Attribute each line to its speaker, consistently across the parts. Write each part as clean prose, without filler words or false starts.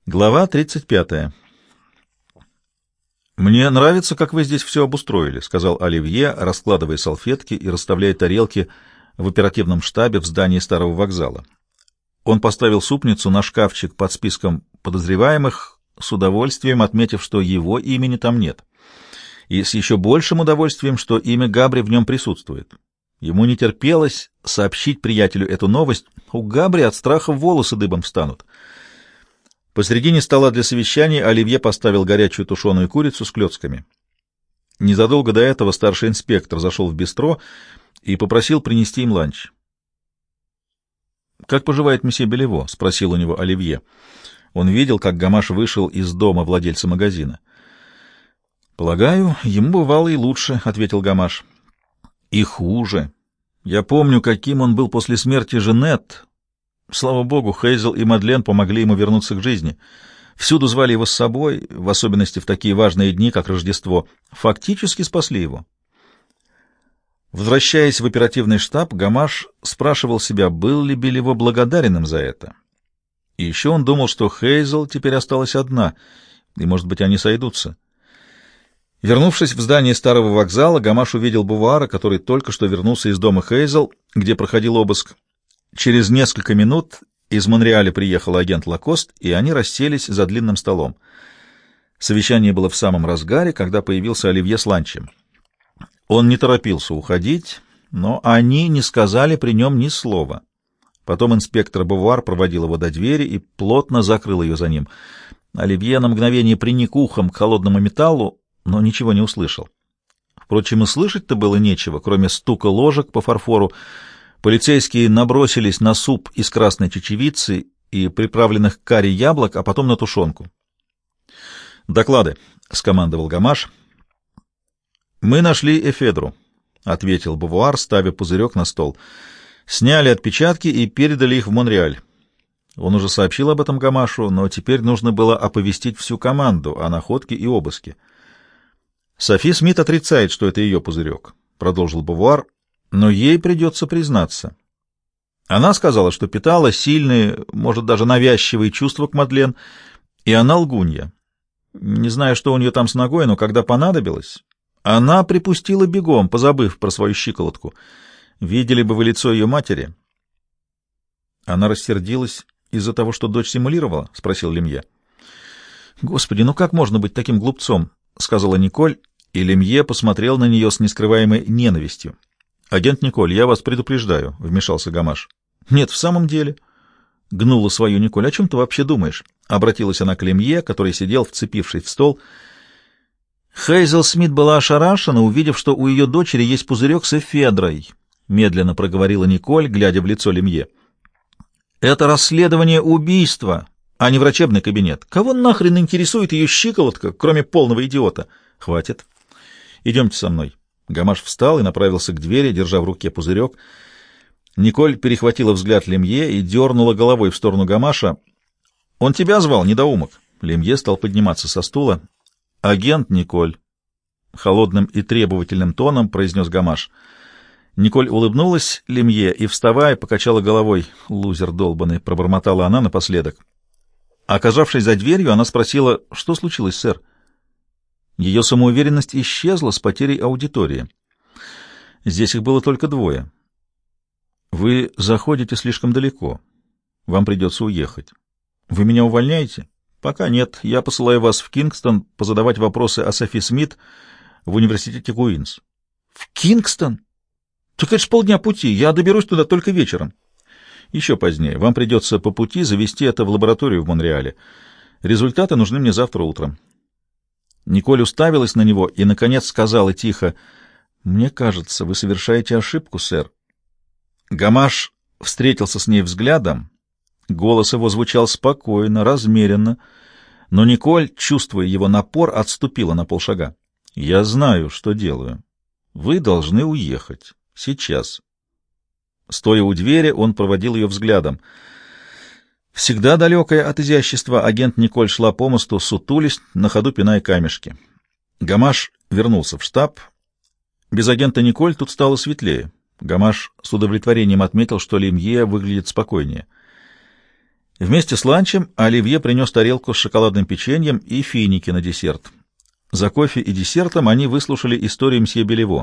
Speaker 1: Глава 35. «Мне нравится, как вы здесь все обустроили», — сказал Оливье, раскладывая салфетки и расставляя тарелки в оперативном штабе в здании старого вокзала. Он поставил супницу на шкафчик под списком подозреваемых, с удовольствием отметив, что его имени там нет, и с еще большим удовольствием, что имя Габри в нем присутствует. Ему не терпелось сообщить приятелю эту новость. У Габри от страха волосы дыбом встанут. Посредине стола для совещаний Оливье поставил горячую тушеную курицу с клетками. Незадолго до этого старший инспектор зашел в бистро и попросил принести им ланч. «Как поживает месье Белево?» — спросил у него Оливье. Он видел, как Гамаш вышел из дома владельца магазина. «Полагаю, ему бывало и лучше», — ответил Гамаш. «И хуже. Я помню, каким он был после смерти Женет. Слава богу, Хейзел и Мадлен помогли ему вернуться к жизни. Всюду звали его с собой, в особенности в такие важные дни, как Рождество. Фактически спасли его». Возвращаясь в оперативный штаб, Гамаш спрашивал себя, был ли Белево благодарен им за это. И еще он думал, что Хейзел теперь осталась одна, и, может быть, они сойдутся. Вернувшись в здание старого вокзала, Гамаш увидел Бувара, который только что вернулся из дома Хейзел, где проходил обыск. Через несколько минут из Монреаля приехал агент Лакост, и они расселись за длинным столом. Совещание было в самом разгаре, когда появился Оливье с ланчем. Он не торопился уходить, но они не сказали при нем ни слова. Потом инспектор Бувар проводил его до двери и плотно закрыл ее за ним. Оливье на мгновение приник ухом к холодному металлу, но ничего не услышал. Впрочем, и слышать-то было нечего, кроме стука ложек по фарфору. Полицейские набросились на суп из красной чечевицы и приправленных карри яблок, а потом на тушенку. «Доклады», — скомандовал Гамаш. «Мы нашли эфедру», — ответил Бувуар, ставя пузырек на стол. «Сняли отпечатки и передали их в Монреаль». Он уже сообщил об этом Гамашу, но теперь нужно было оповестить всю команду о находке и обыске. «Софи Смит отрицает, что это ее пузырек», — продолжил Бувуар, — «но ей придется признаться. Она сказала, что питала сильные, может, даже навязчивые чувства к Мадлен, и она лгунья. Не знаю, что у нее там с ногой, но когда понадобилось, она припустила бегом, позабыв про свою щиколотку. Видели бы вы лицо ее матери». «Она рассердилась из-за того, что дочь симулировала?» — спросил Лемье. «Господи, ну как можно быть таким глупцом?» — сказала Николь, и Лемье посмотрел на нее с нескрываемой ненавистью. «Агент Николь, я вас предупреждаю», — вмешался Гамаш. «Нет, в самом деле», — гнула свою Николь. «О чем ты вообще думаешь?» — обратилась она к Лемье, который сидел, вцепившись в стол. Хейзел Смит была ошарашена, увидев, что у ее дочери есть пузырек с эфедрой, — медленно проговорила Николь, глядя в лицо Лемье. «Это расследование убийства, а не врачебный кабинет. Кого нахрен интересует ее щиколотка, кроме полного идиота? Хватит. Идемте со мной». Гамаш встал и направился к двери, держа в руке пузырек. Николь перехватила взгляд Лемье и дернула головой в сторону Гамаша. «Он тебя звал, недоумок?» Лемье стал подниматься со стула. «Агент Николь», — холодным и требовательным тоном произнес Гамаш. Николь улыбнулась Лемье и, вставая, покачала головой. «Лузер долбаный», — пробормотала она напоследок. Оказавшись за дверью, она спросила: «Что случилось, сэр?» Ее самоуверенность исчезла с потерей аудитории. Здесь их было только двое. «Вы заходите слишком далеко. Вам придется уехать. Вы меня увольняете?» «Пока нет. Я посылаю вас в Кингстон позадавать вопросы о Софи Смит в университете Куинс». «В Кингстон? Так это ж полдня пути. Я доберусь туда только вечером». «Еще позднее. Вам придется по пути завести это в лабораторию в Монреале. Результаты нужны мне завтра утром». Николь уставилась на него и, наконец, сказала тихо: «Мне кажется, вы совершаете ошибку, сэр». Гамаш встретился с ней взглядом. Голос его звучал спокойно, размеренно, но Николь, чувствуя его напор, отступила на полшага. «Я знаю, что делаю. Вы должны уехать. Сейчас». Стоя у двери, он проводил ее взглядом. Всегда далекая от изящества, агент Николь шла по мосту, сутулясь, на ходу пиная камешки. Гамаш вернулся в штаб. Без агента Николь тут стало светлее. Гамаш с удовлетворением отметил, что Лемье выглядит спокойнее. Вместе с ланчем Оливье принес тарелку с шоколадным печеньем и финики на десерт. За кофе и десертом они выслушали историю мсье Белево.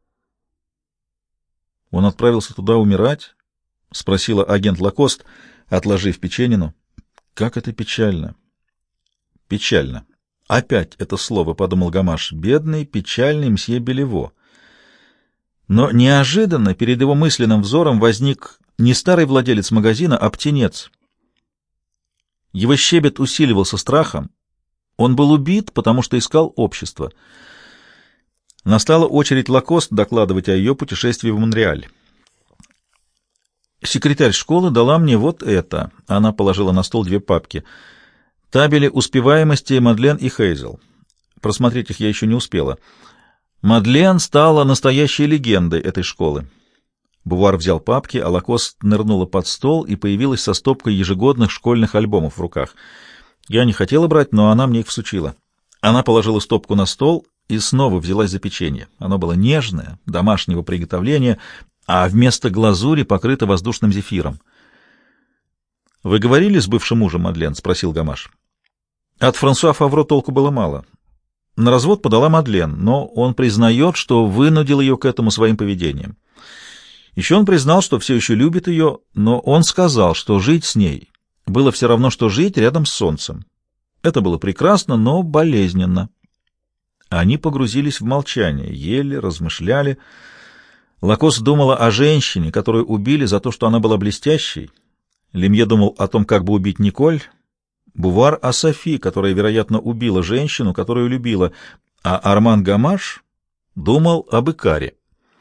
Speaker 1: «Он отправился туда умирать?» — спросила агент Лакост, отложив печенину. «Как это печально!» «Печально. Опять это слово», — подумал Гамаш. «Бедный, печальный мсье Белево». Но неожиданно перед его мысленным взором возник не старый владелец магазина, а птенец. Его щебет усиливался страхом. Он был убит, потому что искал общество. Настала очередь Лакост докладывать о ее путешествии в Монреаль. «Секретарь школы дала мне вот это». Она положила на стол две папки. «Табели успеваемости Мадлен и Хейзел». Просмотреть их я еще не успела. Мадлен стала настоящей легендой этой школы. Бувар взял папки, а Лакост нырнула под стол и появилась со стопкой ежегодных школьных альбомов в руках. Я не хотела брать, но она мне их всучила. Она положила стопку на стол и снова взялась за печенье. Оно было нежное, домашнего приготовления, а вместо глазури покрыто воздушным зефиром. «Вы говорили с бывшим мужем, Мадлен?» — спросил Гамаш. От Франсуа Фавро толку было мало. На развод подала Мадлен, но он признает, что вынудил ее к этому своим поведением. Еще он признал, что все еще любит ее, но он сказал, что жить с ней было все равно, что жить рядом с солнцем. Это было прекрасно, но болезненно. Они погрузились в молчание, ели, размышляли. Лакост думала о женщине, которую убили за то, что она была блестящей. Лемье думал о том, как бы убить Николь. Бувар о Софи, которая, вероятно, убила женщину, которую любила. А Арман Гамаш думал об Икаре.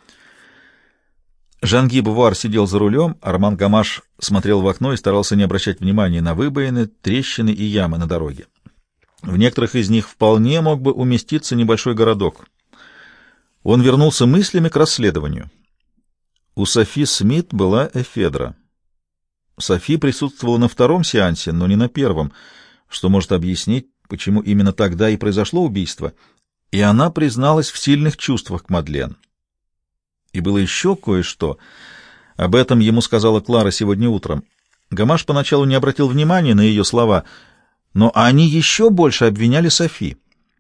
Speaker 1: Жан-Ги Бувар сидел за рулем, Арман Гамаш смотрел в окно и старался не обращать внимания на выбоины, трещины и ямы на дороге. В некоторых из них вполне мог бы уместиться небольшой городок. Он вернулся мыслями к расследованию. У Софи Смит была эфедра. Софи присутствовала на втором сеансе, но не на первом, что может объяснить, почему именно тогда и произошло убийство, и она призналась в сильных чувствах к Мадлен. И было еще кое-что. Об этом ему сказала Клара сегодня утром. Гамаш поначалу не обратил внимания на ее слова, но они еще больше обвиняли Софи.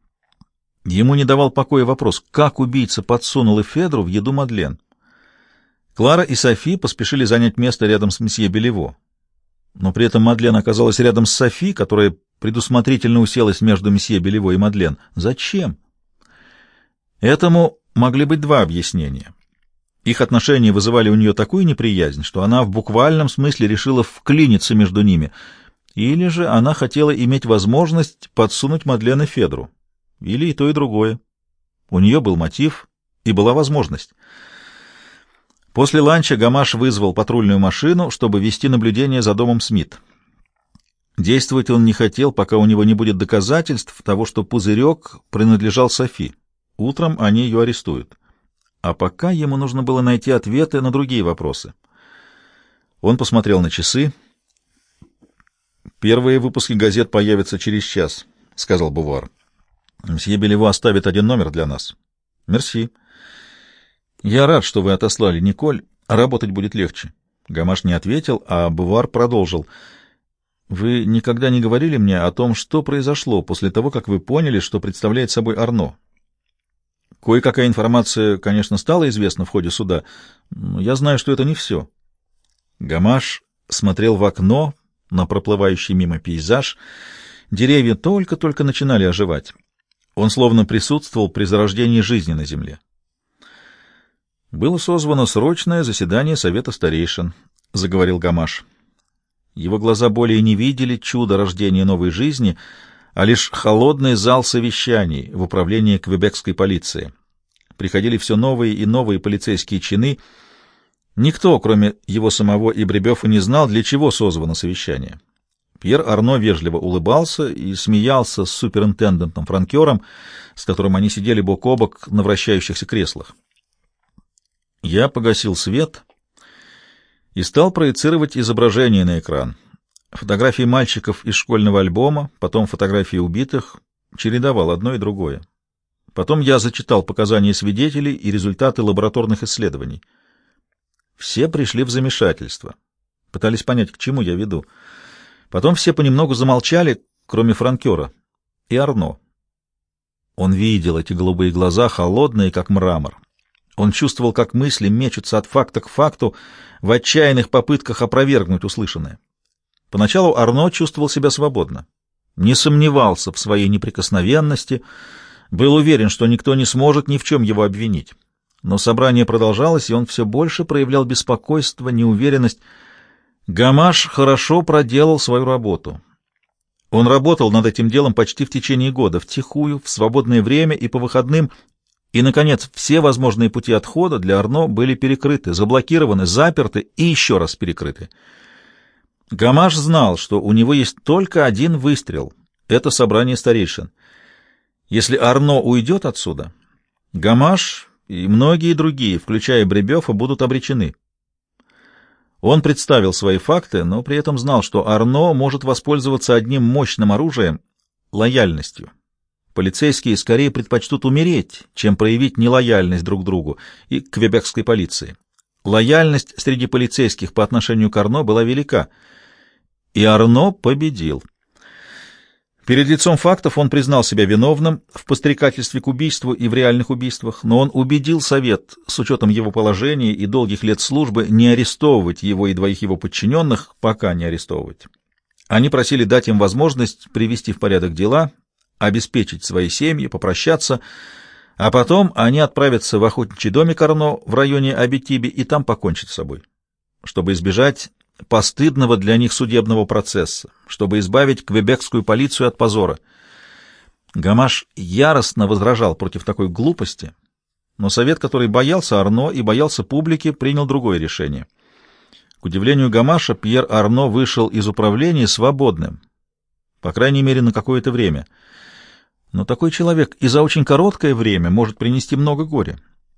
Speaker 1: Ему не давал покоя вопрос, как убийца подсунул эфедру в еду Мадлен. Клара и Софи поспешили занять место рядом с мсье Белево. Но при этом Мадлен оказалась рядом с Софи, которая предусмотрительно уселась между мсье Белево и Мадлен. Зачем? Этому могли быть два объяснения. Их отношения вызывали у нее такую неприязнь, что она в буквальном смысле решила вклиниться между ними, или же она хотела иметь возможность подсунуть Мадлен эфедру. Или и то, и другое. У нее был мотив и была возможность. После ланча Гамаш вызвал патрульную машину, чтобы вести наблюдение за домом Смит. Действовать он не хотел, пока у него не будет доказательств того, что пузырек принадлежал Софи. Утром они ее арестуют. А пока ему нужно было найти ответы на другие вопросы. Он посмотрел на часы. «Первые выпуски газет появятся через час», — сказал Бувар. «Мсье Белево оставит один номер для нас». «Мерси». «Я рад, что вы отослали Николь. Работать будет легче». Гамаш не ответил, а Бувар продолжил. «Вы никогда не говорили мне о том, что произошло после того, как вы поняли, что представляет собой Арно. Кое-какая информация, конечно, стала известна в ходе суда, но я знаю, что это не все». Гамаш смотрел в окно на проплывающий мимо пейзаж. Деревья только-только начинали оживать. Он словно присутствовал при зарождении жизни на земле. «Было созвано срочное заседание Совета старейшин», — заговорил Гамаш. Его глаза более не видели чудо рождения новой жизни, а лишь холодный зал совещаний в управлении квебекской полиции. Приходили все новые и новые полицейские чины. Никто, кроме его самого и Бребёфа, не знал, для чего созвано совещание. Пьер Арно вежливо улыбался и смеялся с суперинтендантом-франкером, с которым они сидели бок о бок на вращающихся креслах. Я погасил свет и стал проецировать изображение на экран. Фотографии мальчиков из школьного альбома, потом фотографии убитых, чередовал одно и другое. Потом я зачитал показания свидетелей и результаты лабораторных исследований. Все пришли в замешательство. Пытались понять, к чему я веду. Потом все понемногу замолчали, кроме франкера и Арно. Он видел эти голубые глаза, холодные, как мрамор. Он чувствовал, как мысли мечутся от факта к факту в отчаянных попытках опровергнуть услышанное. Поначалу Арно чувствовал себя свободно, не сомневался в своей неприкосновенности, был уверен, что никто не сможет ни в чем его обвинить. Но собрание продолжалось, и он все больше проявлял беспокойство, неуверенность. Гамаш хорошо проделал свою работу. Он работал над этим делом почти в течение года, втихую, в свободное время и по выходным, и, наконец, все возможные пути отхода для Арно были перекрыты, заблокированы, заперты и еще раз перекрыты. Гамаш знал, что у него есть только один выстрел — это собрание старейшин. Если Арно уйдет отсюда, Гамаш и многие другие, включая Бребёфа, будут обречены. Он представил свои факты, но при этом знал, что Арно может воспользоваться одним мощным оружием — лояльностью. Полицейские скорее предпочтут умереть, чем проявить нелояльность друг другу и к квебекской полиции. Лояльность среди полицейских по отношению к Арно была велика, и Арно победил. Перед лицом фактов он признал себя виновным в подстрекательстве к убийству и в реальных убийствах, но он убедил Совет, с учетом его положения и долгих лет службы, не арестовывать его и двоих его подчиненных, пока не арестовывать. Они просили дать им возможность привести в порядок дела, обеспечить свои семьи, попрощаться, а потом они отправятся в охотничий домик Арно в районе Абитиби и там покончат с собой, чтобы избежать постыдного для них судебного процесса, чтобы избавить квебекскую полицию от позора. Гамаш яростно возражал против такой глупости, но Совет, который боялся Арно и боялся публики, принял другое решение. К удивлению Гамаша, Пьер Арно вышел из управления свободным, по крайней мере, на какое-то время. Но такой человек и за очень короткое время может принести много горя.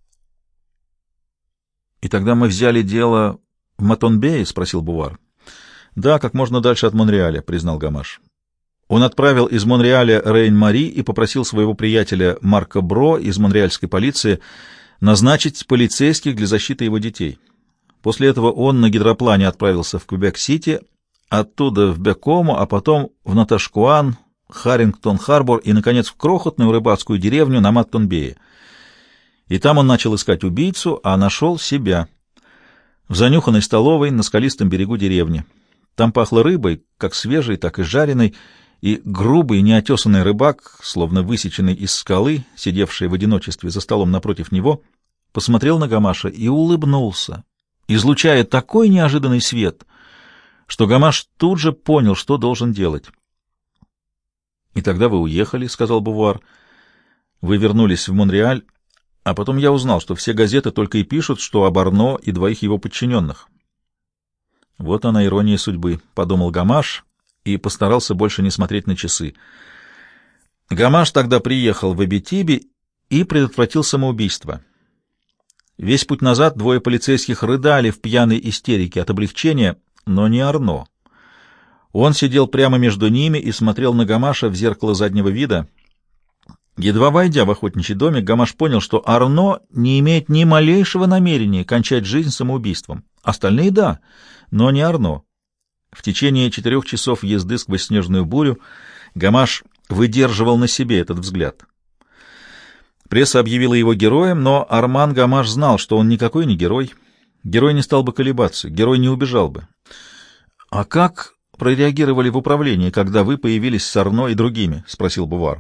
Speaker 1: И тогда мы взяли дело в Матонбее? — спросил Бувар. — Да, как можно дальше от Монреаля, — признал Гамаш. Он отправил из Монреаля Рейн-Мари и попросил своего приятеля Марка Бро из монреальской полиции назначить полицейских для защиты его детей. После этого он на гидроплане отправился в Квебек-Сити, оттуда в Бекому, а потом в Наташкуан, Харрингтон-Харбор и, наконец, в крохотную рыбацкую деревню на Маттонбее. И там он начал искать убийцу, а нашел себя в занюханной столовой на скалистом берегу деревни. Там пахло рыбой, как свежей, так и жареной, и грубый, неотесанный рыбак, словно высеченный из скалы, сидевший в одиночестве за столом напротив него, посмотрел на Гамаша и улыбнулся, излучая такой неожиданный свет, что Гамаш тут же понял, что должен делать. «И тогда вы уехали», — сказал Бувар. «Вы вернулись в Монреаль, а потом я узнал, что все газеты только и пишут, что об Арно и двоих его подчиненных». «Вот она, ирония судьбы», — подумал Гамаш и постарался больше не смотреть на часы. Гамаш тогда приехал в Абитиби и предотвратил самоубийство. Весь путь назад двое полицейских рыдали в пьяной истерике от облегчения, но не Арно. Он сидел прямо между ними и смотрел на Гамаша в зеркало заднего вида. Едва войдя в охотничий домик, Гамаш понял, что Арно не имеет ни малейшего намерения кончать жизнь самоубийством. Остальные — да, но не Арно. В течение 4 часов езды сквозь снежную бурю Гамаш выдерживал на себе этот взгляд. Пресса объявила его героем, но Арман Гамаш знал, что он никакой не герой. Герой не стал бы колебаться, герой не убежал бы. — А как прореагировали в управлении, когда вы появились с Арно и другими? — спросил Бувар.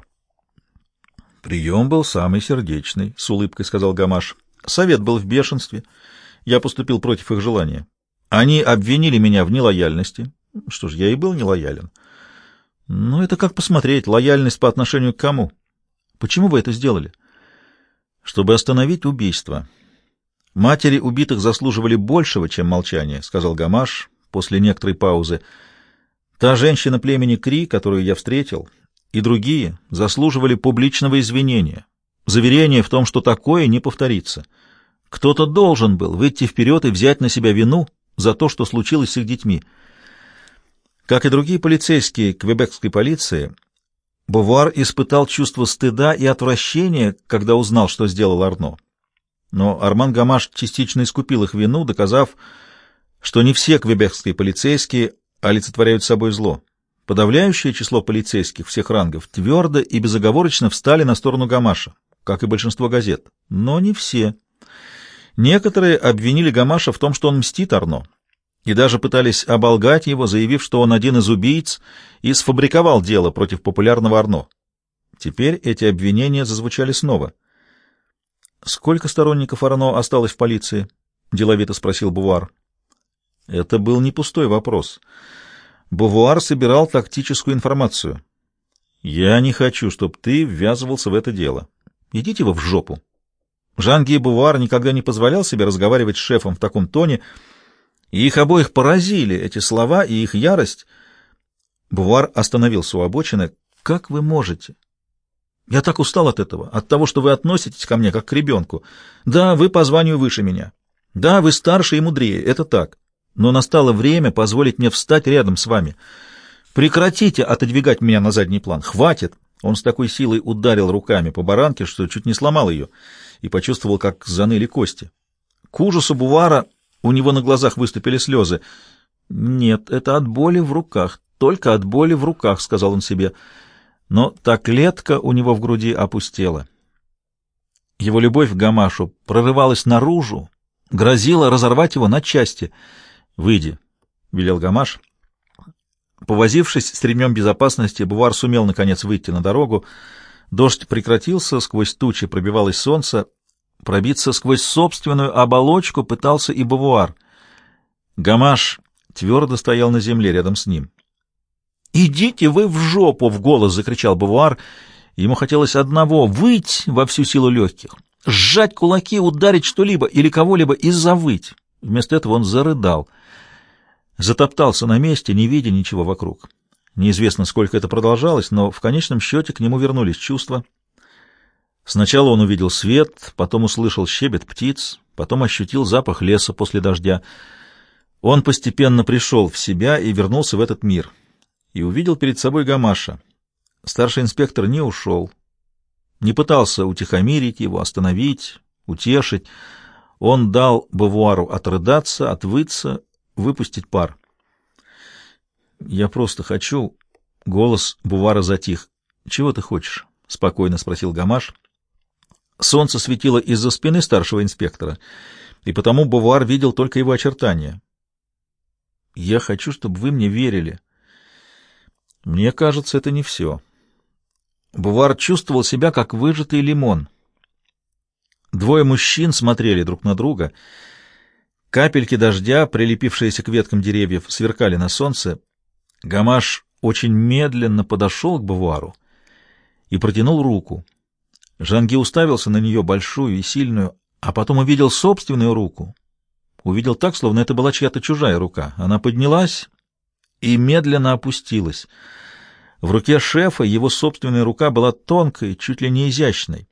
Speaker 1: — Прием был самый сердечный, — с улыбкой сказал Гамаш. — Совет был в бешенстве. Я поступил против их желания. Они обвинили меня в нелояльности. Что ж, я и был нелоялен. Ну, это как посмотреть, лояльность по отношению к кому? Почему вы это сделали? Чтобы остановить убийство. Матери убитых заслуживали большего, чем молчание, — сказал Гамаш после некоторой паузы. Та женщина племени Кри, которую я встретил, и другие заслуживали публичного извинения, заверения в том, что такое не повторится. Кто-то должен был выйти вперед и взять на себя вину за то, что случилось с их детьми. Как и другие полицейские квебекской полиции, Бувар испытал чувство стыда и отвращения, когда узнал, что сделал Арно. Но Арман Гамаш частично искупил их вину, доказав, что не все квебекские полицейские олицетворяют собой зло. Подавляющее число полицейских всех рангов твердо и безоговорочно встали на сторону Гамаша, как и большинство газет. Но не все. Некоторые обвинили Гамаша в том, что он мстит Арно, и даже пытались оболгать его, заявив, что он один из убийц и сфабриковал дело против популярного Арно. Теперь эти обвинения зазвучали снова. «Сколько сторонников Арно осталось в полиции?» — деловито спросил Бувуар. Это был не пустой вопрос. Бувуар собирал тактическую информацию. «Я не хочу, чтобы ты ввязывался в это дело. Идите вы в жопу». Жан-Гюй Бувуар никогда не позволял себе разговаривать с шефом в таком тоне, и их обоих поразили эти слова и их ярость. Бувуар остановился у обочины. «Как вы можете? Я так устал от этого, от того, что вы относитесь ко мне как к ребенку. Да, вы по званию выше меня. Да, вы старше и мудрее, это так. Но настало время позволить мне встать рядом с вами. Прекратите отодвигать меня на задний план. Хватит!» Он с такой силой ударил руками по баранке, что чуть не сломал ее, и почувствовал, как заныли кости. К ужасу Бувуара у него на глазах выступили слезы. «Нет, это от боли в руках, только от боли в руках», — сказал он себе. Но та клетка у него в груди опустела. Его любовь к Гамашу прорывалась наружу, грозила разорвать его на части. «Выйди», — велел Гамаш. Повозившись с ремнем безопасности, Бувуар сумел, наконец, выйти на дорогу. Дождь прекратился, сквозь тучи пробивалось солнце. Пробиться сквозь собственную оболочку пытался и Бувуар. Гамаш твердо стоял на земле рядом с ним. «Идите вы в жопу!» — в голос закричал Бувуар. Ему хотелось одного — выть во всю силу легких, сжать кулаки, ударить что-либо или кого-либо и завыть. Вместо этого он зарыдал. Затоптался на месте, не видя ничего вокруг. Неизвестно, сколько это продолжалось, но в конечном счете к нему вернулись чувства. Сначала он увидел свет, потом услышал щебет птиц, потом ощутил запах леса после дождя. Он постепенно пришел в себя и вернулся в этот мир. И увидел перед собой Гамаша. Старший инспектор не ушел, не пытался утихомирить его, остановить, утешить. Он дал Бувуару отрыдаться, отвыться, выпустить пар. «Я просто хочу...» Голос Бувуара затих. «Чего ты хочешь?» — спокойно спросил Гамаш. Солнце светило из-за спины старшего инспектора, и потому Бувуар видел только его очертания. «Я хочу, чтобы вы мне верили». «Мне кажется, это не все». Бувуар чувствовал себя как выжатый лимон. Двое мужчин смотрели друг на друга. Капельки дождя, прилепившиеся к веткам деревьев, сверкали на солнце. Гамаш очень медленно подошел к Бувуару и протянул руку. Жан-Гюй уставился на нее, большую и сильную, а потом увидел собственную руку. Увидел так, словно это была чья-то чужая рука. Она поднялась и медленно опустилась. В руке шефа его собственная рука была тонкой, чуть ли не изящной.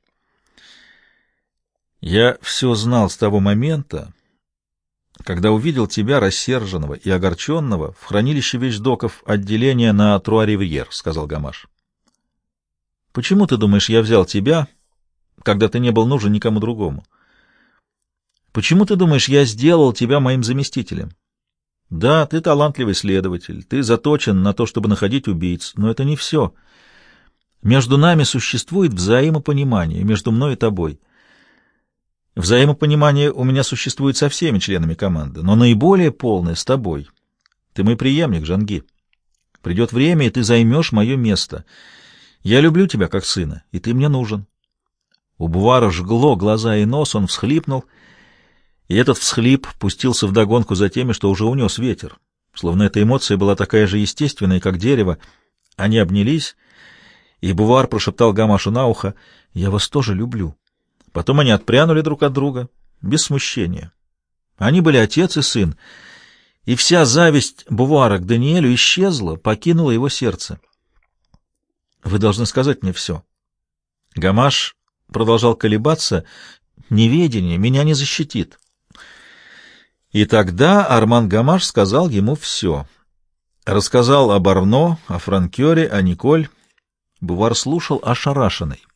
Speaker 1: «Я все знал с того момента, когда увидел тебя, рассерженного и огорченного, в хранилище вещдоков отделения на Труа-Ривьер», — сказал Гамаш. «Почему, ты думаешь, я взял тебя, когда ты не был нужен никому другому? Почему, ты думаешь, я сделал тебя моим заместителем? Да, ты талантливый следователь, ты заточен на то, чтобы находить убийц, но это не все. Между нами существует взаимопонимание, между мной и тобой». Взаимопонимание у меня существует со всеми членами команды, но наиболее полное с тобой. Ты мой преемник, Жан-Гюй. Придет время, и ты займешь мое место. Я люблю тебя как сына, и ты мне нужен. У Бувуара жгло глаза и нос, он всхлипнул, и этот всхлип пустился вдогонку за теми, что уже унес ветер. Словно эта эмоция была такая же естественная, как дерево. Они обнялись, и Бувуар прошептал Гамашу на ухо: «Я вас тоже люблю». Потом они отпрянули друг от друга, без смущения. Они были отец и сын, и вся зависть Бувуара к Даниэлю исчезла, покинула его сердце. «Вы должны сказать мне все». Гамаш продолжал колебаться. «Неведение меня не защитит». И тогда Арман Гамаш сказал ему все. Рассказал об Арно, о Франкёре, о Николь. Бувуар слушал ошарашенный.